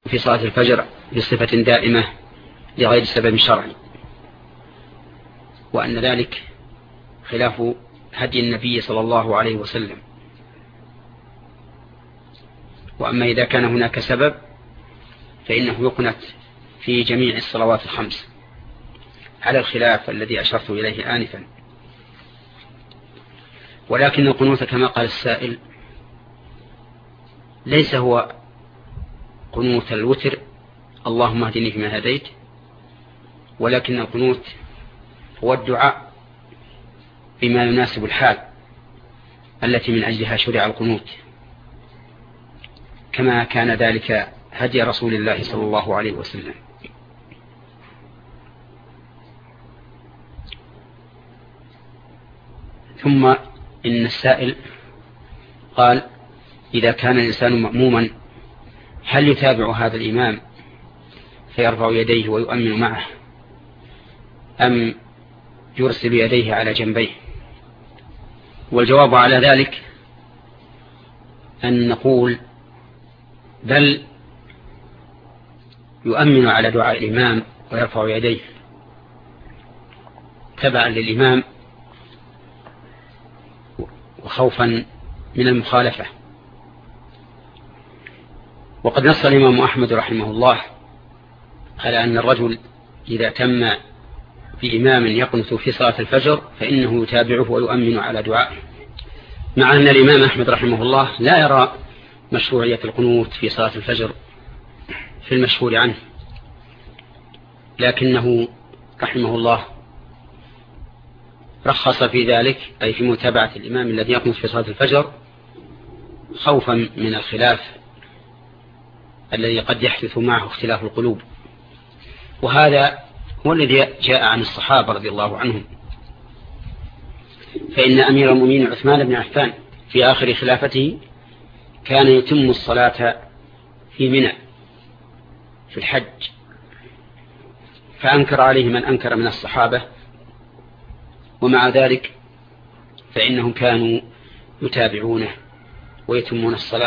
في صلاة الفجر بصفة دائمة لغير سبب شرعي، وأن ذلك خلاف هدي النبي صلى الله عليه وسلم. وأما إذا كان هناك سبب فإنه يقنت في جميع الصلوات الخمس على الخلاف الذي أشرت إليه آنفا. ولكن القنوت كما قال السائل ليس هو قنوت الوتر اللهم اهدني فيما هديت، ولكن القنوت هو الدعاء بما يناسب الحال التي من أجلها شرع القنوت، كما كان ذلك هدي رسول الله صلى الله عليه وسلم. ثم إن السائل قال إذا كان الإنسان مأموما هل يتابع هذا الإمام فيرفع يديه ويؤمن معه أم يرسل يديه على جنبيه؟ والجواب على ذلك أن نقول بل يؤمن على دعاء الإمام ويرفع يديه تبعا للإمام وخوفا من المخالفة. وقد نص الإمام أحمد رحمه الله على أن الرجل إذا تم بإمام يقنت في صلاة الفجر فإنه يتابعه ويؤمن على دعائه، مع أن الإمام أحمد رحمه الله لا يرى مشروعية القنوت في صلاة الفجر في المشهور عنه، لكنه رحمه الله رخص في ذلك، أي في متابعة الإمام الذي يقنت في صلاة الفجر خوفا من الخلاف الذي قد يحدث معه اختلاف القلوب. وهذا هو الذي جاء عن الصحابة رضي الله عنهم، فإن أمير المؤمنين عثمان بن عفان في آخر خلافته كان يتم الصلاة في منى في الحج، فأنكر عليه من أنكر من الصحابة، ومع ذلك فإنهم كانوا يتابعونه ويتمون الصلاة.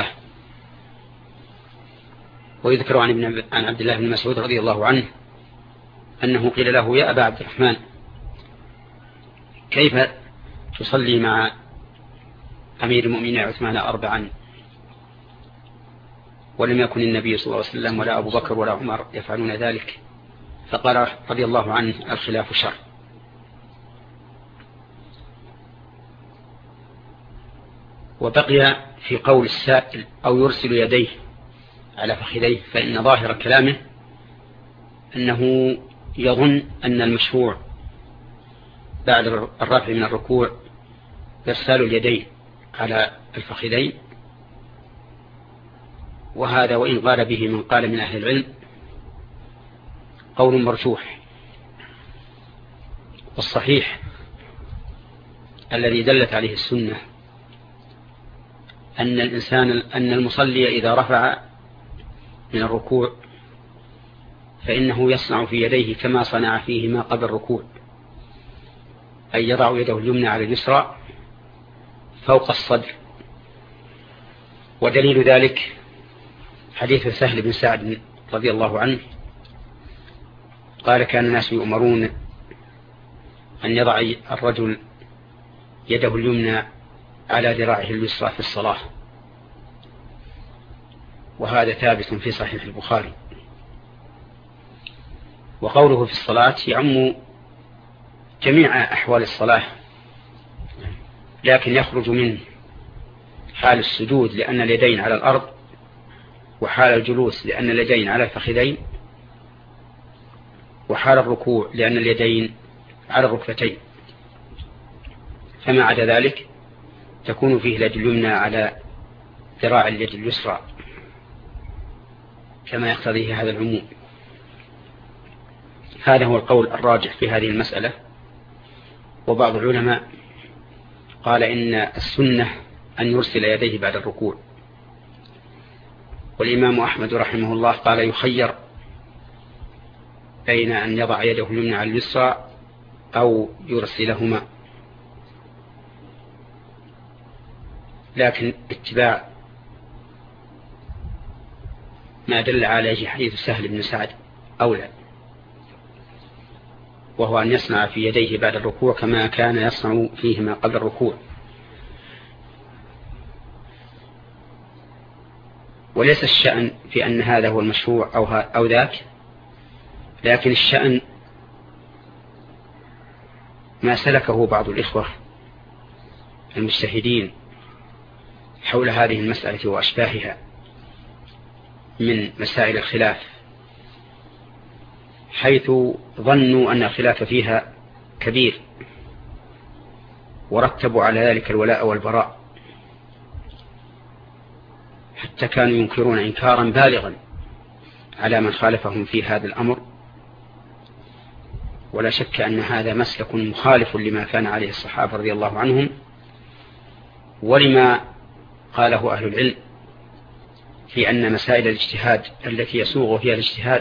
ويذكر عن عبد الله بن مسعود رضي الله عنه أنه قيل له يا أبا عبد الرحمن كيف تصلي مع أمير المؤمنين عثمان أربعا ولم يكن النبي صلى الله عليه وسلم ولا أبو بكر ولا عمر يفعلون ذلك؟ فقال رضي الله عنه الخلاف شر. وبقي في قول السائل أو يرسل يديه على فخذيه، فإن ظاهر كلامه أنه يظن أن المشروع بعد الرفع من الركوع إرسال اليدين على الفخذين، وهذا وإن قال به من قال من أهل العلم قول مرجوح. والصحيح الذي دلت عليه السنة أن المصلي إذا رفع من الركوع فإنه يصنع في يديه كما صنع فيهما قبل الركوع، أي يضع يده اليمنى على اليسرى فوق الصدر. ودليل ذلك حديث سهل بن سعد رضي الله عنه قال كان الناس يؤمرون أن يضع الرجل يده اليمنى على ذراعه اليسرى في الصلاة، وهذا ثابت في صحيح البخاري. وقوله في الصلاة يعم جميع أحوال الصلاة، لكن يخرج من حال السجود لأن اليدين على الأرض، وحال الجلوس لأن اليدين على الفخذين، وحال الركوع لأن اليدين على الركبتين. فما عدا ذلك تكون فيه اليد اليمنى على ذراع اليد اليسرى كما يقتضيه هذا العموم. هذا هو القول الراجح في هذه المسألة. وبعض العلماء قال إن السنة أن يرسل يديه بعد الركوع، والإمام أحمد رحمه الله قال يخير بين أن يضع يده اليمنى على اليسرى أو يرسلهما، لكن اتباع ما دل عليه حديث سهل بن سعد أولى، وهو أن يصنع في يديه بعد الركوع كما كان يصنع فيهما قبل الركوع. وليس الشأن في أن هذا هو المشروع أو ذاك، لكن الشأن ما سلكه بعض الإخوة المجتهدين حول هذه المسألة وأشباهها من مسائل الخلاف، حيث ظنوا أن الخلاف فيها كبير ورتبوا على ذلك الولاء والبراء، حتى كانوا ينكرون إنكارا بالغا على من خالفهم في هذا الأمر. ولا شك أن هذا مسلك مخالف لما كان عليه الصحابة رضي الله عنهم، ولما قاله أهل العلم في أن مسائل الاجتهاد التي يسوغ فيها الاجتهاد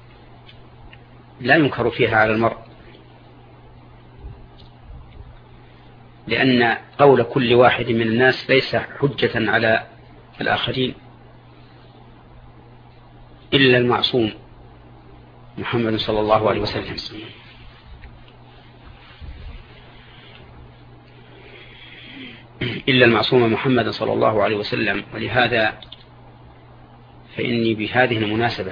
لا ينكر فيها على المرء، لأن قول كل واحد من الناس ليس حجة على الآخرين إلا المعصوم محمد صلى الله عليه وسلم. إلا المعصوم محمد صلى الله عليه وسلم. ولهذا فإني بهذه المناسبة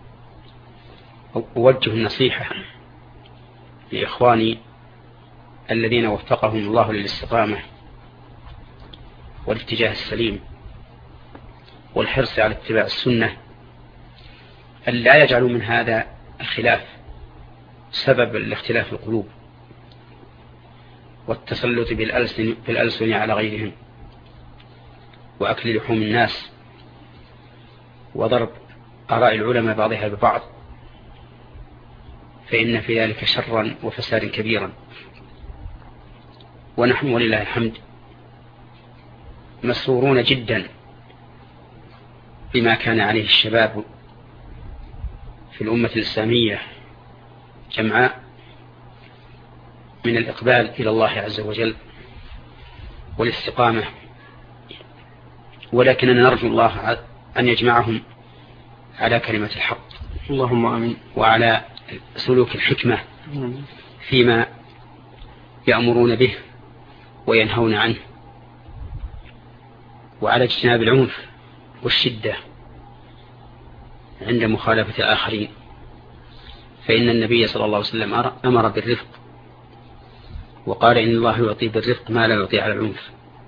أوجه النصيحة لإخواني الذين وفقهم الله للاستقامة والاتجاه السليم والحرص على اتباع السنة، أن لا يجعلوا من هذا الخلاف سبب لاختلاف القلوب والتسلط بالألسن على غيرهم وأكل لحوم الناس وضرب آراء العلماء بعضها ببعض، فإن في ذلك شرا وفسادا كبيرا. ونحن ولله الحمد مسرورون جدا بما كان عليه الشباب في الأمة الإسلامية جمعاء من الإقبال إلى الله عز وجل والاستقامة، ولكننا نرجو الله أن يجمعهم على كلمة الحق، اللهم آمين، وعلى سلوك الحكمة فيما يأمرون به وينهون عنه، وعلى اجتناب العنف والشدة عند مخالفة الآخرين، فإن النبي صلى الله عليه وسلم أمر بالرفق وقال إن الله يعطي بالرفق ما لا يعطي على العنف.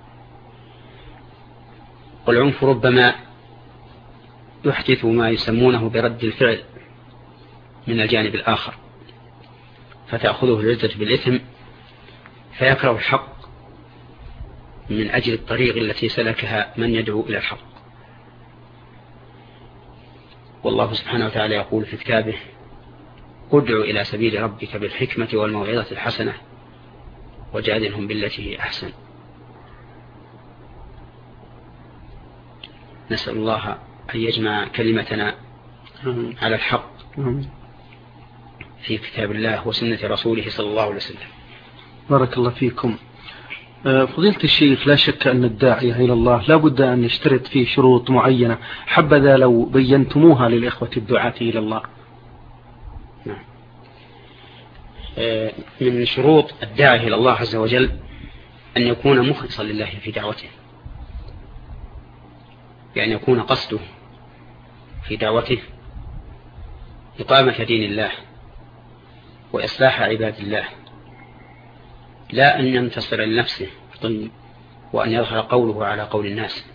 والعنف ربما يحدث ما يسمونه برد الفعل من الجانب الآخر، فتأخذه العزة بالإثم فيكره الحق من أجل الطريق التي سلكها من يدعو إلى الحق. والله سبحانه وتعالى يقول في كتابه: ادع إلى سبيل ربك بالحكمة والموعظة الحسنة وجادلهم بالتي هي أحسن. نسأل الله أن يجمع كلمتنا على الحق في كتاب الله وسنة رسوله صلى الله عليه وسلم. بارك الله فيكم. فضيلة الشيخ، لا شك أن الداعية إلى الله لا بد أن يشترط فيه شروط معينة، حبذا لو بينتموها للإخوة الدعاة إلى الله. نعم. من شروط الداعية إلى الله عز وجل أن يكون مخلصا لله في دعوته، يعني يكون قصده في دعوته إقامة دين الله وإصلاح عباد الله، لا أن ينتصر لنفسه وأن يظهر قوله على قول الناس،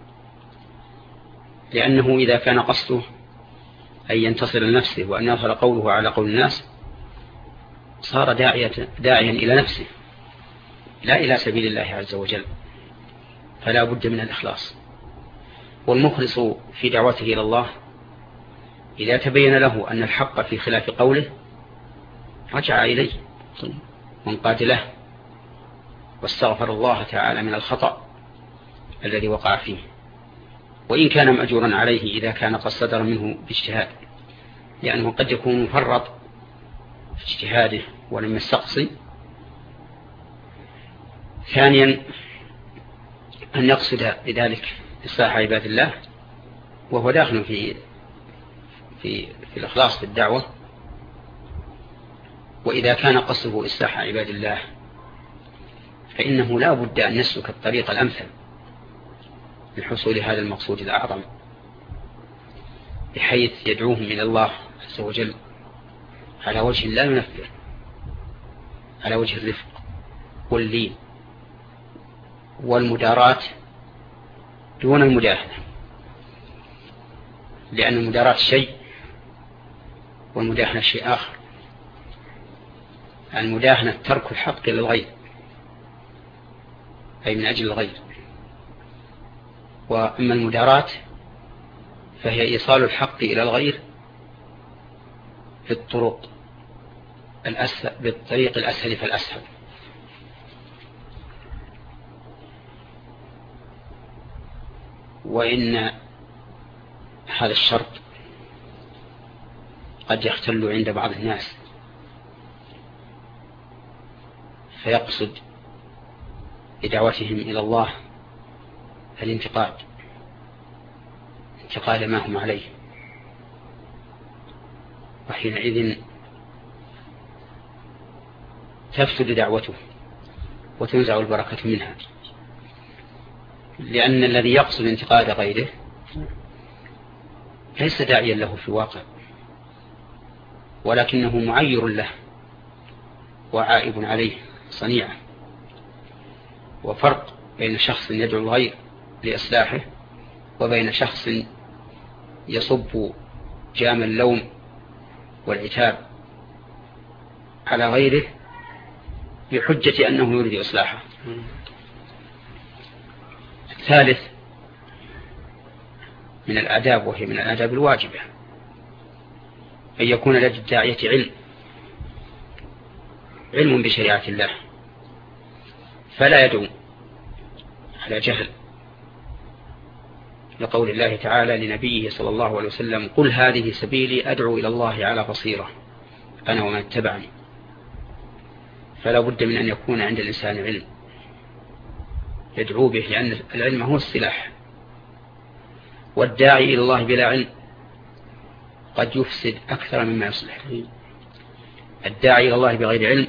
لأنه إذا كان قصده أن ينتصر لنفسه وأن يظهر قوله على قول الناس صار داعيا إلى نفسه لا إلى سبيل الله عز وجل، فلا بد من الإخلاص. والمخلص في دعوته إلى الله إذا تبين له أن الحق في خلاف قوله رجع إليه وانقاد له واستغفر الله تعالى من الخطأ الذي وقع فيه، وإن كان مأجورا عليه إذا كان قد صدر منه باجتهاد، لأنه قد يكون مفرط في اجتهاده ولم يستقصي. ثانيا أن يقصد بذلك إصلاح عباد الله وهو داخل في الإخلاص في الدعوة، وإذا كان قصده إصلاح عباد الله فإنه لا بد أن يسلك الطريق الأمثل لحصول هذا المقصود الأعظم، بحيث يدعوهم إلى الله عز وجل على وجه لا ينفر، على وجه الرفق واللين والمداراة دون المداهنة، لأن المداراة شيء والمداهنة شيء آخر. المداهنة ترك الحق للغير، أي من أجل الغير، وأما المداراة فهي إيصال الحق إلى الغير بالطريق الأسهل فالأسهل. وإن هذا الشرط قد يختل عند بعض الناس فيقصد بدعوتهم إلى الله الانتقاد، انتقاد ما هم عليه، وحينئذ تفسد دعوته وتنزع البركة منها، لأن الذي يقصد انتقاد غيره ليس داعيا له في الواقع، ولكنه معير له وعائب عليه صنيعه. وفرق بين شخص يدعو الغير لإصلاحه وبين شخص يصب جام اللوم والعتاب على غيره بحجة أنه يريد إصلاحه. الثالث من الآداب، وهي من الآداب الواجبة، أن يكون لدى الداعية علم بشريعة الله، فلا يدعو على جهل، لقول الله تعالى لنبيه صلى الله عليه وسلم: قل هذه سبيلي أدعو إلى الله على بصيرة أنا ومن اتبعني. فلا بد من أن يكون عند الإنسان علم يدعو به، لأن العلم هو السلاح، والداعي إلى الله بلا علم قد يفسد أكثر مما يصلح. الداعي إلى الله بغير علم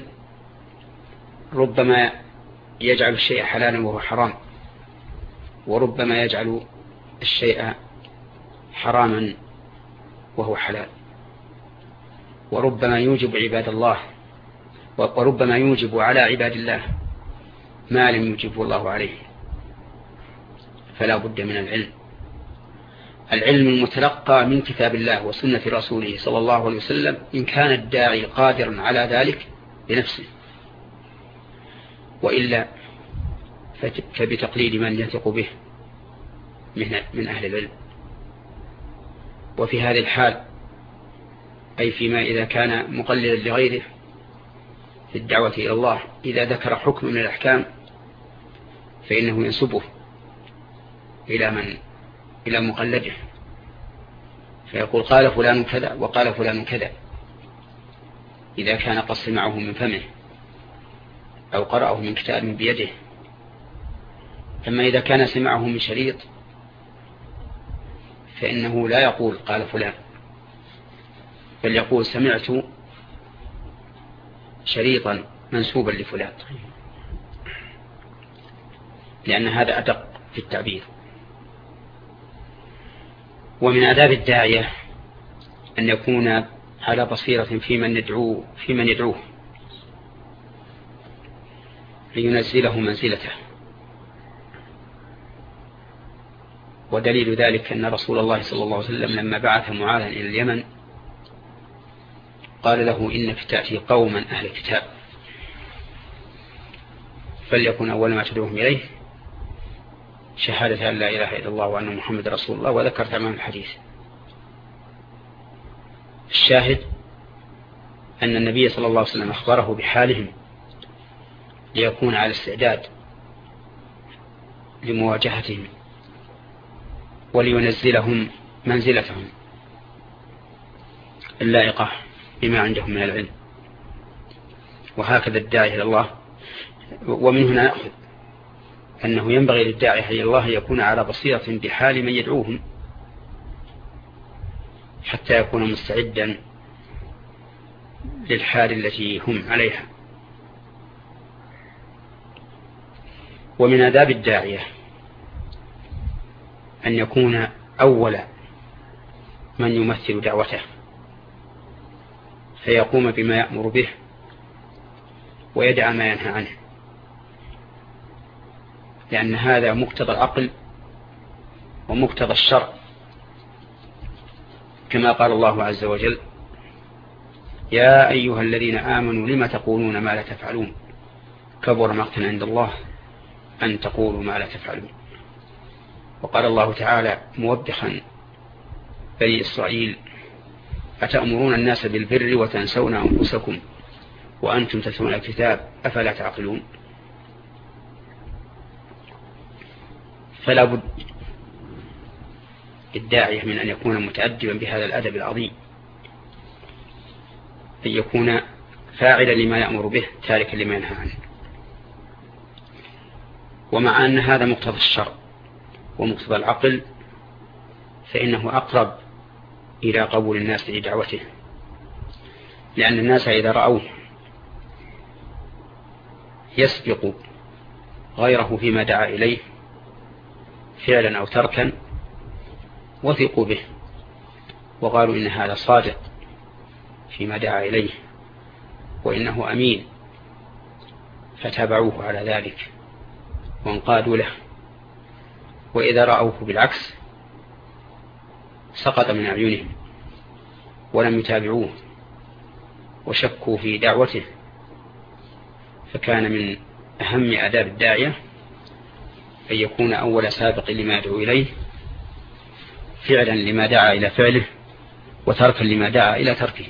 ربما يجعل الشيء حلالا وهو حرام، وربما يجعل الشيء حراما وهو حلال، وربما يوجب عباد الله، وربما يوجب على عباد الله ما لم يوجبه الله عليه. فلا بد من العلم المتلقى من كتاب الله وسنة رسوله صلى الله عليه وسلم، إن كان الداعي قادرا على ذلك بنفسه، وإلا فبتقليد من يثق به من أهل العلم. وفي هذه الحال، أي فيما إذا كان مقللا لغيره في الدعوة إلى الله، إذا ذكر حكم من الأحكام فإنه ينسبه إلى مقلده، فيقول قال فلان كذا وقال فلان كذا، إذا كان قد سمعه من فمه أو قرأه من كتاب بيده. أما إذا كان سمعه من شريط فإنه لا يقول قال فلان، بل يقول سمعت شريطا منسوبا لفلان، لأن هذا أدق في التعبير. ومن آداب الداعية أن يكون على بصيرة في من يدعوه لينزله منزلته. ودليل ذلك أن رسول الله صلى الله عليه وسلم لما بعث معاذا إلى اليمن قال له: إنك تأتي قوما أهل كتاب، فليكن أول ما تدعوهم إليه شهادة أن لا إله إلا الله وأن محمد رسول الله، وذكر تمام الحديث. الشاهد أن النبي صلى الله عليه وسلم أخبره بحالهم ليكون على استعداد لمواجهتهم ولينزلهم منزلتهم اللائقة بما عندهم من العلم. وهكذا الداعي إلى الله. ومن هنا نأخذ أنه ينبغي للداعي إلى الله يكون على بصيرة بحال من يدعوهم، حتى يكون مستعدا للحال التي هم عليها. ومن آداب الداعية أن يكون أول من يمثل دعوته، فيقوم بما يأمر به ويدع ما ينهى عنه، لأن هذا مقتضى العقل ومقتضى الشرع، كما قال الله عز وجل: يا أيها الذين آمنوا لم تقولون ما لا تفعلون كبر مقتا عند الله أن تقولوا ما لا تفعلون. وقال الله تعالى موبخا بني إسرائيل: أتأمرون الناس بالبر وتنسون أنفسكم وأنتم تتلون الكتاب أفلا تعقلون. فلا بد الداعية من أن يكون متأدبا بهذا الأدب العظيم، أن يكون فاعلا لما يأمر به تاركا لما ينهى عنه. ومع أن هذا مقتضى الشرع ومقتضى العقل، فإنه أقرب إلى قبول الناس لدعوته، لأن الناس إذا رأوه يسبق غيره فيما دعا إليه فعلا أو تركا وثقوا به وقالوا إن هذا صادق فيما دعا إليه وإنه أمين، فتابعوه على ذلك وانقادوا له. وإذا رأوه بالعكس سقط من أعينهم ولم يتابعوه وشكوا في دعوته. فكان من أهم آداب الداعية أن يكون أول سابق لما يدعو إليه فعلا لما دعا إلى فعله وتركا لما دعا إلى تركه.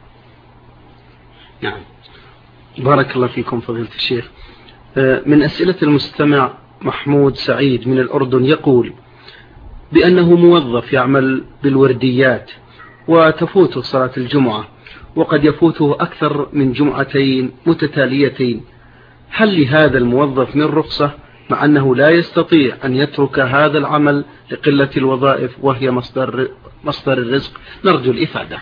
نعم. بارك الله فيكم فضيلة الشيخ. من أسئلة المستمع محمود سعيد من الأردن يقول بأنه موظف يعمل بالورديات وتفوته صلاة الجمعة وقد يفوته أكثر من جمعتين متتاليتين، هل لهذا الموظف من رخصة مع أنه لا يستطيع أن يترك هذا العمل لقلة الوظائف وهي مصدر الرزق؟ نرجو الإفادة.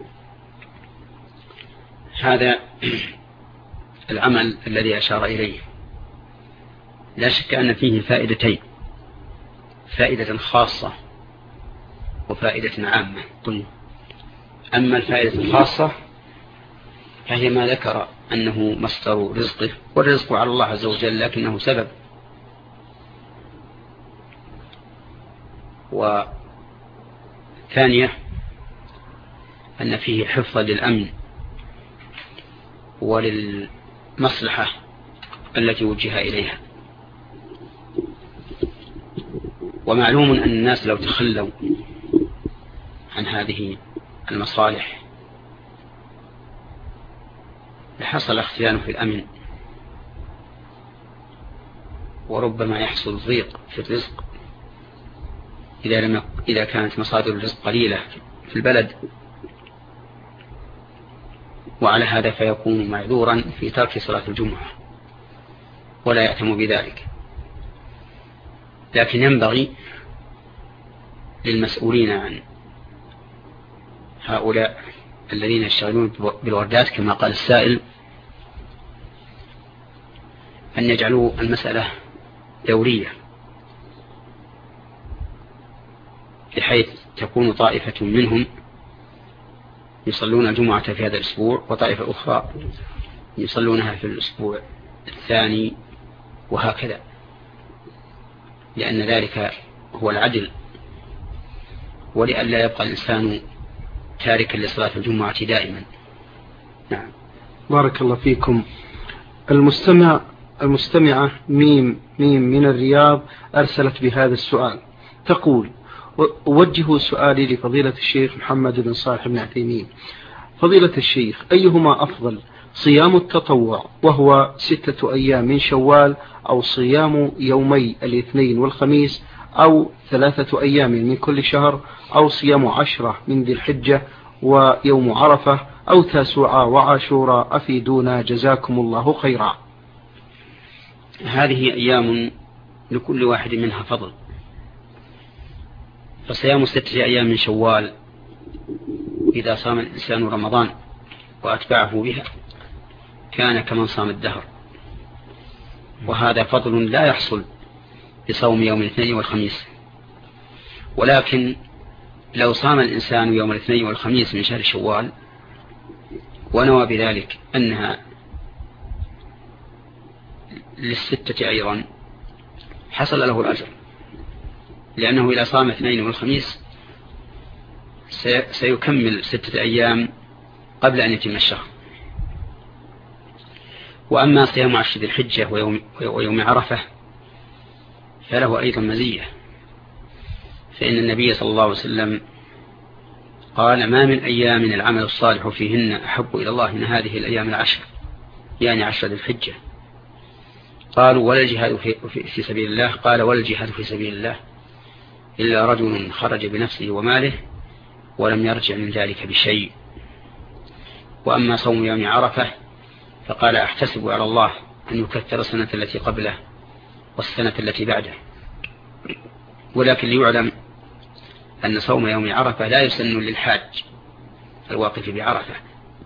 هذا العمل الذي أشار إليه لا شك أن فيه فائدتين، فائدة خاصة وفائدة عامة. أما الفائدة الخاصة فهي ما ذكر أنه مصدر رزقه، والرزق على الله عز وجل لكنه سبب. وثانية أن فيه حفظا للأمن وللمصلحة التي وجه إليها. ومعلوم أن الناس لو تخلوا عن هذه المصالح لحصل اختيان في الأمن، وربما يحصل ضيق في الرزق إذا كانت مصادر الرزق قليلة في البلد. وعلى هذا فيكون معذورا في ترك صلاة الجمعة ولا يأتم بذلك. لكن ينبغي للمسؤولين عن هؤلاء الذين يشتغلون بالوردات كما قال السائل أن يجعلوا المسألة دورية، بحيث تكون طائفة منهم يصلون الجمعة في هذا الأسبوع وطائفة أخرى يصلونها في الأسبوع الثاني وهكذا، لأن ذلك هو العدل، ولئلا يبقى الإنسان تاركا لصلاة الجمعة دائما. نعم. بارك الله فيكم. المستمعة ميم من الرياض أرسلت بهذا السؤال، تقول: أوجه سؤالي لفضيلة الشيخ محمد بن صالح بن عثيمين. فضيلة الشيخ، أيهما أفضل، صيام التطوع وهو 6 أيام من شوال، أو صيام يومي الاثنين والخميس، أو 3 أيام من كل شهر، أو صيام 10 من ذي الحجة ويوم عرفة، أو تاسوعا وعاشوراء؟ أفيدونا جزاكم الله خيرا. هذه أيام لكل واحد منها فضل، فصيام 6 أيام من شوال إذا صام الإنسان رمضان وأتبعه بها كان كمن صام الدهر، وهذا فضل لا يحصل بصوم يوم الاثنين والخميس. ولكن لو صام الإنسان يوم الاثنين والخميس من شهر شوال ونوى بذلك أنها للستة أيضا حصل له الأجر، لأنه إذا صام اثنين والخميس سيكمل 6 أيام قبل أن يتم الشهر. وأما صيام 10 ذي الحجة ويوم عرفة فله أيضا مزية، فإن النبي صلى الله عليه وسلم قال: ما من أيام العمل الصالح فيهن أحب إلى الله من هذه الأيام العشر، يعني 10 ذي الحجة. قالوا: ولا الجهاد في سبيل الله؟ قال: ولا الجهاد في سبيل الله إلا رجل خرج بنفسه وماله ولم يرجع من ذلك بشيء. وأما صوم يوم عرفة فقال: أحتسب على الله أن يكثر السنة التي قبله والسنة التي بعده. ولكن ليعلم أن صوم يوم عرفة لا يسن للحاج الواقف بعرفة،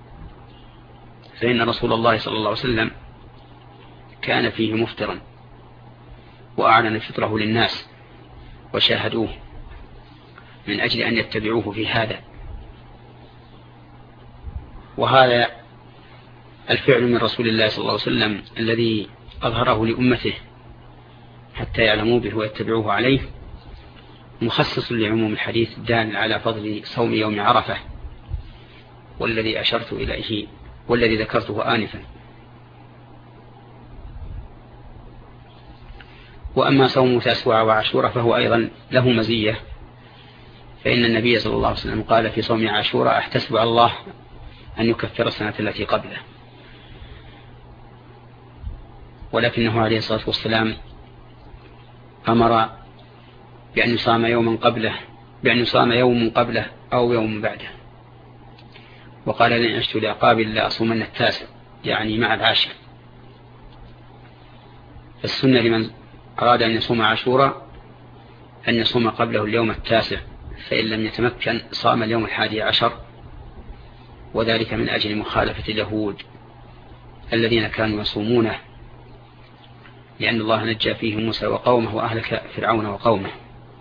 فإن رسول الله صلى الله عليه وسلم كان فيه مفطرا وأعلن فطره للناس وشاهدوه من أجل أن يتبعوه في هذا. وهذا الفعل من رسول الله صلى الله عليه وسلم الذي أظهره لأمته حتى يعلموا به ويتبعوه عليه مخصص لعموم الحديث الدال على فضل صوم يوم عرفة والذي أشرت إليه والذي ذكرته آنفا. وأما صوم تاسوعة وعاشوراء فهو أيضا له مزية، فإن النبي صلى الله عليه وسلم قال في صوم عاشوراء: أحتسب على الله أن يكفر السنة التي قبله. ولكنه عليه الصلاة والسلام أمر بأن يصام يوم قبله أو يوم بعده، وقال: لن أشت لعقاب لا أصومن 9، يعني مع 10. فالسنة لمن أراد أن يصوم عاشوراء أن يصوم قبله اليوم 9، فإن لم يتمكن صام اليوم 11، وذلك من أجل مخالفة اليهود الذين كانوا يصومونه، لأن الله نجى فيه موسى وقومه وأهلك فرعون وقومه.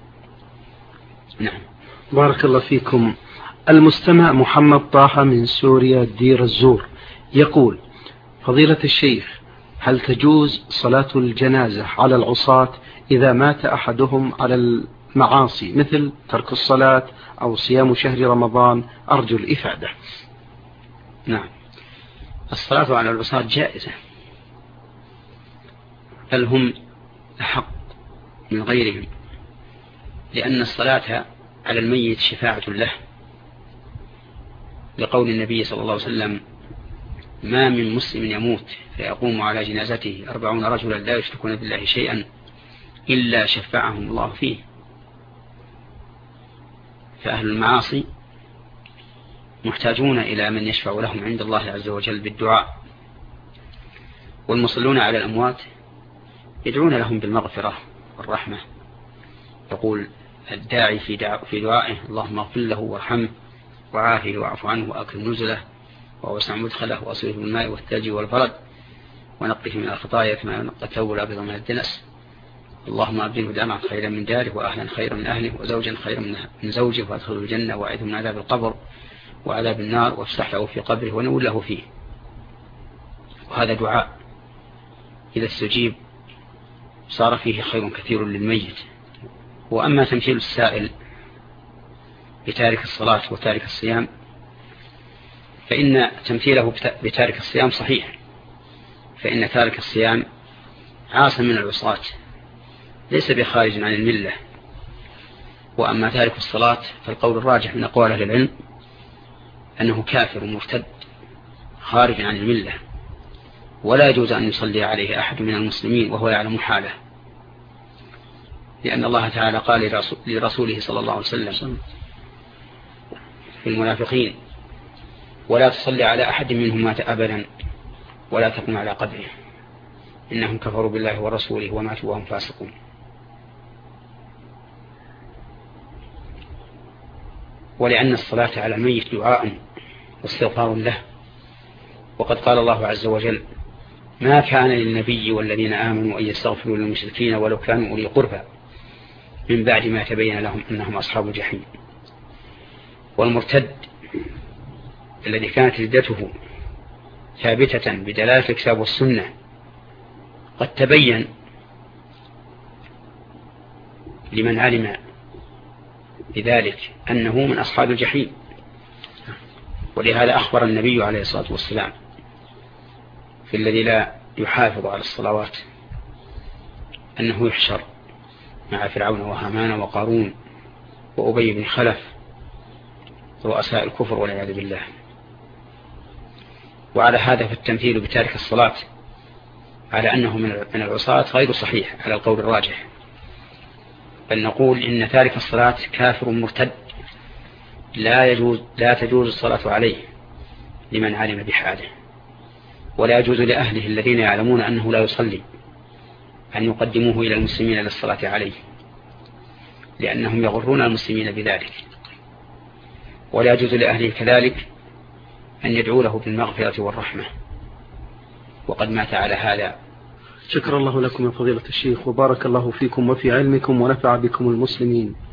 نعم. بارك الله فيكم. المستمع محمد طه من سوريا دير الزور يقول: فضيلة الشيخ، هل تجوز صلاة الجنازة على العصاة إذا مات أحدهم على المعاصي مثل ترك الصلاة أو صيام شهر رمضان؟ أرجو الإفادة. نعم، الصلاة على العصاة جائزة، بل هم أحق من غيرهم، لأن الصلاة على الميت شفاعة له، لقول النبي صلى الله عليه وسلم: ما من مسلم يموت فيقوم على جنازته 40 رجلا لا يشركون بالله شيئا إلا شفعهم الله فيه. فأهل المعاصي محتاجون إلى من يشفع لهم عند الله عز وجل بالدعاء، والمصلون على الأموات يدعون لهم بالمغفرة والرحمة. يقول الداعي في دعائه: اللهم اغفر له وارحمه وعافه واعف عنه وأكرم نزله ووسع مدخله وأصله بالماء والثلج والبرد ونقه من الخطايا كما ينقى الثوب الأبيض من الدنس. اللهم أبدله دارا خيرا من داره وأهلا خيرا من أهله وزوجا خيرا من زوجه وأدخله الجنة وأعذه من عذاب القبر وعذاب النار وافسح له في قبره ونول له فيه. وهذا دعاء إذا استجيب صار فيه خير كثير للميت. وأما تمثيل السائل بتارك الصلاة وتارك الصيام فإن تمثيله بتارك الصيام صحيح، فإن تارك الصيام عاصم من العصاة ليس بخارج عن الملة. وأما تارك الصلاة فالقول الراجح من أقوال أهل العلم أنه كافر مرتد خارج عن الملة، ولا يجوز أن يصلي عليه أحد من المسلمين وهو يعلم حاله، لأن الله تعالى قال لرسوله صلى الله عليه وسلم في المنافقين: ولا تصلي على أحد منهم مات أبدا ولا تقم على قبره إنهم كفروا بالله ورسوله وماتوا وهم فاسقون. . . . . . . . . . . . . . . . . . . . . . . . . . . . . . . . . . . . . . . . . . . . . . . . . . . . . . . . . . ولأن الصلاة على الميت دعاء واستغفار له، وقد قال الله عز وجل: ما كان للنبي والذين آمنوا أن يستغفروا للمشركين ولو كانوا أولي قربى من بعد ما تبين لهم أنهم أصحاب الجحيم. والمرتد الذي كانت ردته ثابتة بدلالة الكتاب والسنة قد تبين لمن علم بذلك أنه من أصحاب الجحيم، ولهذا أخبر النبي عليه الصلاة والسلام في الذي لا يحافظ على الصلوات أنه يحشر مع فرعون وهامان وقارون وأبي بن خلف رؤساء الكفر والعياذ بالله. وعلى هذا فالتمثيل بتارك الصلاة على أنه من العصاة غير صحيح على القول الراجح، بل نقول إن تارك الصلاة كافر مرتد لا تجوز الصلاة عليه لمن علم بحاله، ولا يجوز لأهله الذين يعلمون أنه لا يصلي أن يقدموه إلى المسلمين للصلاة عليه، لأنهم يغرون المسلمين بذلك. ولا يجوز لأهله كذلك أن يدعو له بالمغفرة والرحمة، وقد مات على هذا. شكر الله لكم يا فضيلة الشيخ، وبارك الله فيكم وفي علمكم ونفع بكم المسلمين.